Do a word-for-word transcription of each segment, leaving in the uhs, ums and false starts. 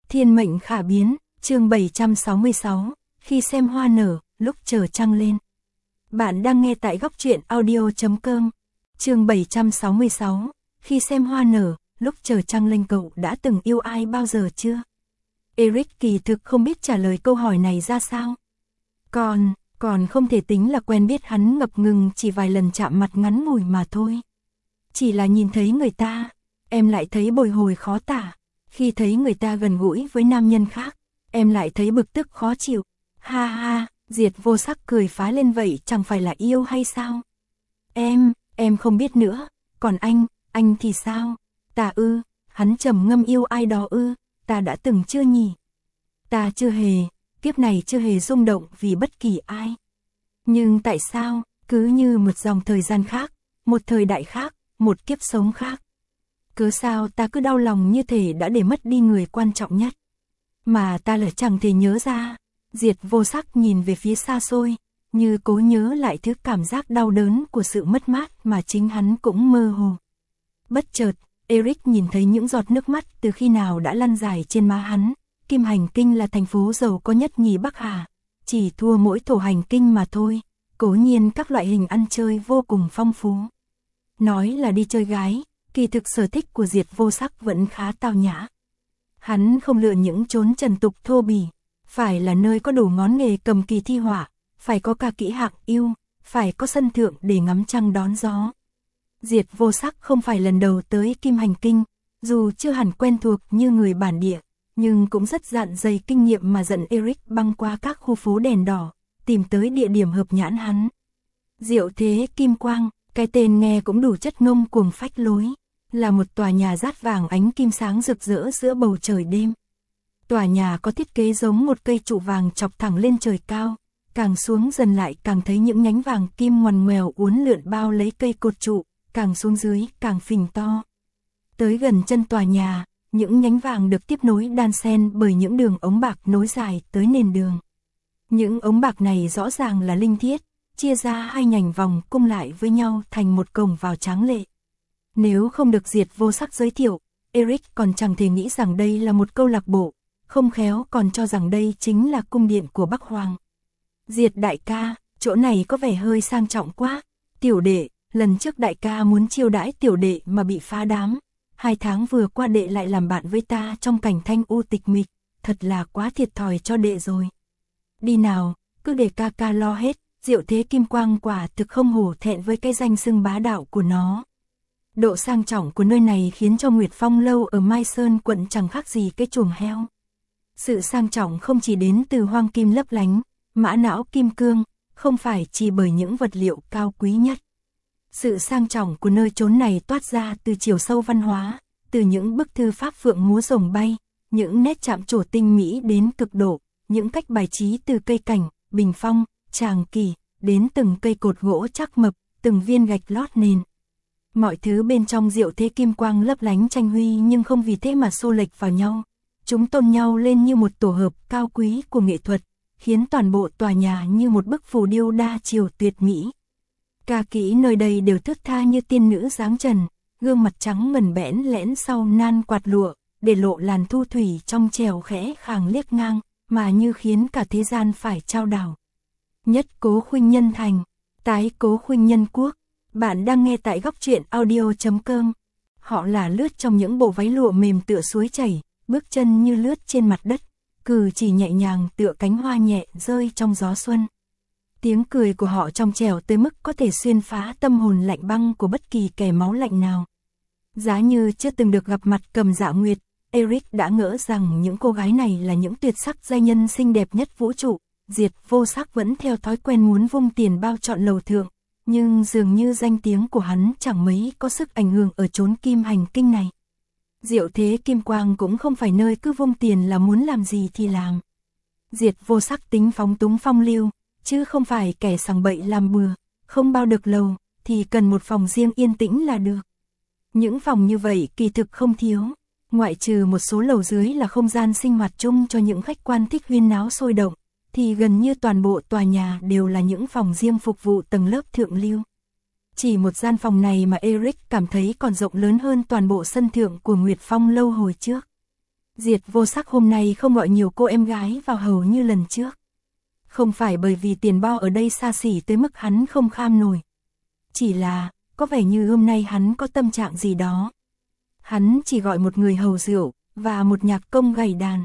Thiên mệnh khả biến, chương bảy trăm sáu mươi sáu, khi xem hoa nở, lúc chờ trăng lên. Bạn đang nghe tại góc truyện audio chấm com. Chương bảy trăm sáu mươi sáu, khi xem hoa nở, lúc chờ trăng lên. Cậu đã từng yêu ai bao giờ chưa? Eric kỳ thực không biết trả lời câu hỏi này ra sao. Còn, còn không thể tính là quen biết hắn ngập ngừng chỉ vài lần chạm mặt ngắn ngủi mà thôi. Chỉ là nhìn thấy người ta, em lại thấy bồi hồi khó tả. Khi thấy người ta gần gũi với nam nhân khác, em lại thấy bực tức khó chịu. Ha ha, Diệt Vô Sắc cười phá lên, vậy chẳng phải là yêu hay sao? Em, em không biết nữa, còn anh, anh thì sao? Ta ư, hắn trầm ngâm, yêu ai đó ư, ta đã từng chưa nhỉ? Ta chưa hề, kiếp này chưa hề rung động vì bất kỳ ai. Nhưng tại sao, cứ như một dòng thời gian khác, một thời đại khác, một kiếp sống khác. Cứ sao ta cứ đau lòng như thể đã để mất đi người quan trọng nhất. Mà ta lại chẳng thể nhớ ra. Diệt Vô Sắc nhìn về phía xa xôi, như cố nhớ lại thứ cảm giác đau đớn của sự mất mát mà chính hắn cũng mơ hồ. Bất chợt, Eric nhìn thấy những giọt nước mắt từ khi nào đã lăn dài trên má hắn. Kim Hành Kinh là thành phố giàu có nhất nhì Bắc Hà, chỉ thua mỗi Thổ Hành Kinh mà thôi. Cố nhiên các loại hình ăn chơi vô cùng phong phú. Nói là đi chơi gái, kỳ thực sở thích của Diệt Vô Sắc vẫn khá tao nhã. Hắn không lựa những chốn trần tục thô bỉ, phải là nơi có đủ ngón nghề cầm kỳ thi họa, phải có cả kỹ hạng yêu, phải có sân thượng để ngắm trăng đón gió. Diệt Vô Sắc không phải lần đầu tới Kim Hành Kinh, dù chưa hẳn quen thuộc như người bản địa, nhưng cũng rất dạn dày kinh nghiệm mà dẫn Eric băng qua các khu phố đèn đỏ, tìm tới địa điểm hợp nhãn hắn. Diệu Thế Kim Quang, cái tên nghe cũng đủ chất ngông cuồng phách lối, là một tòa nhà dát vàng ánh kim sáng rực rỡ giữa bầu trời đêm. Tòa nhà có thiết kế giống một cây trụ vàng chọc thẳng lên trời cao, càng xuống dần lại càng thấy những nhánh vàng kim ngoằn ngoèo uốn lượn bao lấy cây cột trụ, càng xuống dưới càng phình to. Tới gần chân tòa nhà, những nhánh vàng được tiếp nối đan xen bởi những đường ống bạc nối dài tới nền đường. Những ống bạc này rõ ràng là linh thiết, chia ra hai nhành vòng cung lại với nhau thành một cổng vào tráng lệ. Nếu không được Diệt Vô Sắc giới thiệu, Eric còn chẳng thể nghĩ rằng đây là một câu lạc bộ, không khéo còn cho rằng đây chính là cung điện của Bắc Hoàng. Diệt đại ca, chỗ này có vẻ hơi sang trọng quá. Tiểu đệ, lần trước đại ca muốn chiêu đãi tiểu đệ mà bị phá đám. Hai tháng vừa qua đệ lại làm bạn với ta trong cảnh thanh u tịch mịch, thật là quá thiệt thòi cho đệ rồi. Đi nào, cứ để ca ca lo hết. Diệu Thế Kim Quang quả thực không hổ thẹn với cái danh xưng bá đạo của nó. Độ sang trọng của nơi này khiến cho Nguyệt Phong lâu ở Mai Sơn quận chẳng khác gì cái chuồng heo. Sự sang trọng không chỉ đến từ hoang kim lấp lánh, mã não kim cương, không phải chỉ bởi những vật liệu cao quý nhất. Sự sang trọng của nơi chốn này toát ra từ chiều sâu văn hóa, từ những bức thư pháp phượng múa rồng bay, những nét chạm trổ tinh mỹ đến cực độ, những cách bài trí từ cây cảnh, bình phong, tràng kỳ, đến từng cây cột gỗ chắc mập, từng viên gạch lót nền. Mọi thứ bên trong Diệu Thế Kim Quang lấp lánh tranh huy nhưng không vì thế mà xô lệch vào nhau. Chúng tôn nhau lên như một tổ hợp cao quý của nghệ thuật, khiến toàn bộ tòa nhà như một bức phù điêu đa chiều tuyệt mỹ. Ca kỹ nơi đây đều thướt tha như tiên nữ dáng trần, gương mặt trắng ngần bẽn lẽn sau nan quạt lụa, để lộ làn thu thủy trong trèo khẽ khàng liếc ngang, mà như khiến cả thế gian phải trao đảo. Nhất Cố Khuynh Nhân thành, tái Cố Khuynh Nhân quốc. Bạn đang nghe tại góc truyện audio chấm com. Họ là lướt trong những bộ váy lụa mềm tựa suối chảy, bước chân như lướt trên mặt đất, cử chỉ nhẹ nhàng tựa cánh hoa nhẹ rơi trong gió xuân. Tiếng cười của họ trong trẻo tới mức có thể xuyên phá tâm hồn lạnh băng của bất kỳ kẻ máu lạnh nào. Giá như chưa từng được gặp mặt Cầm Dạ Nguyệt, Eric đã ngỡ rằng những cô gái này là những tuyệt sắc giai nhân xinh đẹp nhất vũ trụ. Diệt Vô Sắc vẫn theo thói quen muốn vung tiền bao trọn lầu thượng, nhưng dường như danh tiếng của hắn chẳng mấy có sức ảnh hưởng ở chốn Kim Hành Kinh này. Diệu Thế Kim Quang cũng không phải nơi cứ vung tiền là muốn làm gì thì làm. Diệt Vô Sắc tính phóng túng phong lưu, chứ không phải kẻ sằng bậy làm bừa, không bao được lầu, thì cần một phòng riêng yên tĩnh là được. Những phòng như vậy kỳ thực không thiếu, ngoại trừ một số lầu dưới là không gian sinh hoạt chung cho những khách quan thích huyên náo sôi động, thì gần như toàn bộ tòa nhà đều là những phòng riêng phục vụ tầng lớp thượng lưu. Chỉ một gian phòng này mà Eric cảm thấy còn rộng lớn hơn toàn bộ sân thượng của Nguyệt Phong lâu hồi trước. Diệt Vô Sắc hôm nay không gọi nhiều cô em gái vào hầu như lần trước. Không phải bởi vì tiền bo ở đây xa xỉ tới mức hắn không kham nổi. Chỉ là, có vẻ như hôm nay hắn có tâm trạng gì đó. Hắn chỉ gọi một người hầu rượu, và một nhạc công gảy đàn.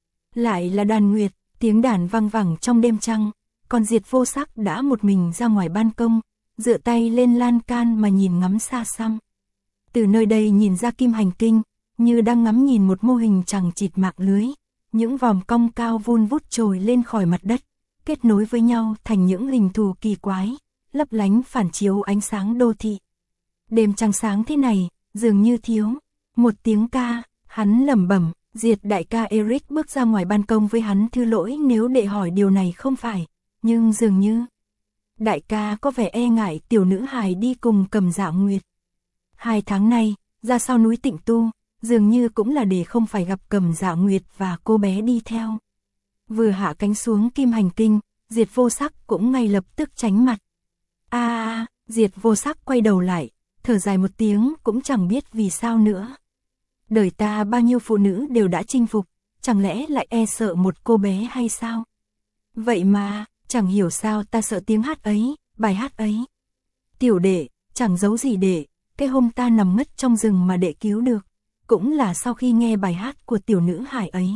Lại là đàn nguyệt, tiếng đàn vang vẳng trong đêm trăng, còn Diệt Vô Sắc đã một mình ra ngoài ban công, dựa tay lên lan can mà nhìn ngắm xa xăm. Từ nơi đây nhìn ra kim hành tinh, như đang ngắm nhìn một mô hình chằng chịt mạng lưới, những vòm cong cao vun vút trồi lên khỏi mặt đất, kết nối với nhau thành những hình thù kỳ quái, lấp lánh phản chiếu ánh sáng đô thị. Đêm trăng sáng thế này, dường như thiếu một tiếng ca, hắn lẩm bẩm. Diệt đại ca Eric bước ra ngoài ban công với hắn thư lỗi nếu đệ hỏi điều này không phải, nhưng dường như đại ca có vẻ e ngại tiểu nữ hài đi cùng Cầm Dạ Nguyệt. Hai tháng nay, ra sau núi tịnh tu, dường như cũng là để không phải gặp Cầm Dạ Nguyệt và cô bé đi theo. Vừa hạ cánh xuống kim hành tinh, Diệt Vô Sắc cũng ngay lập tức tránh mặt. A a, Diệt Vô Sắc quay đầu lại, thở dài một tiếng cũng chẳng biết vì sao nữa. Đời ta bao nhiêu phụ nữ đều đã chinh phục, chẳng lẽ lại e sợ một cô bé hay sao? Vậy mà, chẳng hiểu sao ta sợ tiếng hát ấy, bài hát ấy. Tiểu đệ, chẳng giấu gì đệ, cái hôm ta nằm ngất trong rừng mà đệ cứu được, cũng là sau khi nghe bài hát của tiểu nữ hài ấy.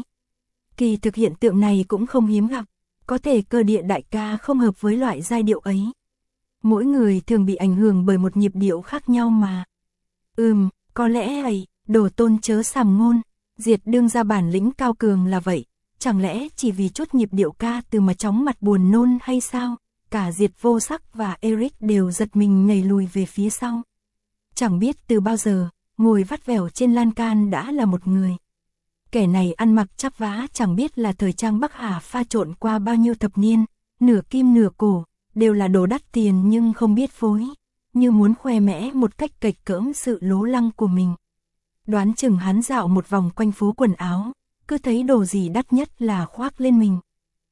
Kỳ thực hiện tượng này cũng không hiếm gặp, có thể cơ địa đại ca không hợp với loại giai điệu ấy. Mỗi người thường bị ảnh hưởng bởi một nhịp điệu khác nhau mà. Ừm, có lẽ ấy. Đồ tôn chớ sàm ngôn, Diệt đương ra bản lĩnh cao cường là vậy, chẳng lẽ chỉ vì chút nhịp điệu ca từ mà chóng mặt buồn nôn hay sao? Cả Diệt Vô Sắc và Eric đều giật mình nhảy lùi về phía sau. Chẳng biết từ bao giờ, ngồi vắt vẻo trên lan can đã là một người. Kẻ này ăn mặc chắp vá chẳng biết là thời trang Bắc Hà pha trộn qua bao nhiêu thập niên, nửa kim nửa cổ, đều là đồ đắt tiền nhưng không biết phối, như muốn khoe mẽ một cách kệch cỡm sự lố lăng của mình. Đoán chừng hắn dạo một vòng quanh phố quần áo, cứ thấy đồ gì đắt nhất là khoác lên mình.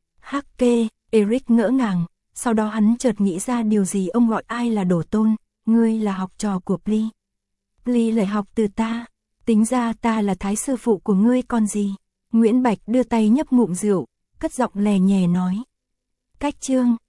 Hắc kê, Eric ngỡ ngàng, sau đó hắn chợt nghĩ ra điều gì ông gọi ai là Đồ Tôn, ngươi là học trò của Pli. Pli lại học từ ta, tính ra ta là thái sư phụ của ngươi còn gì. Nguyễn Bạch đưa tay nhấp ngụm rượu, cất giọng lè nhè nói. Cách chương,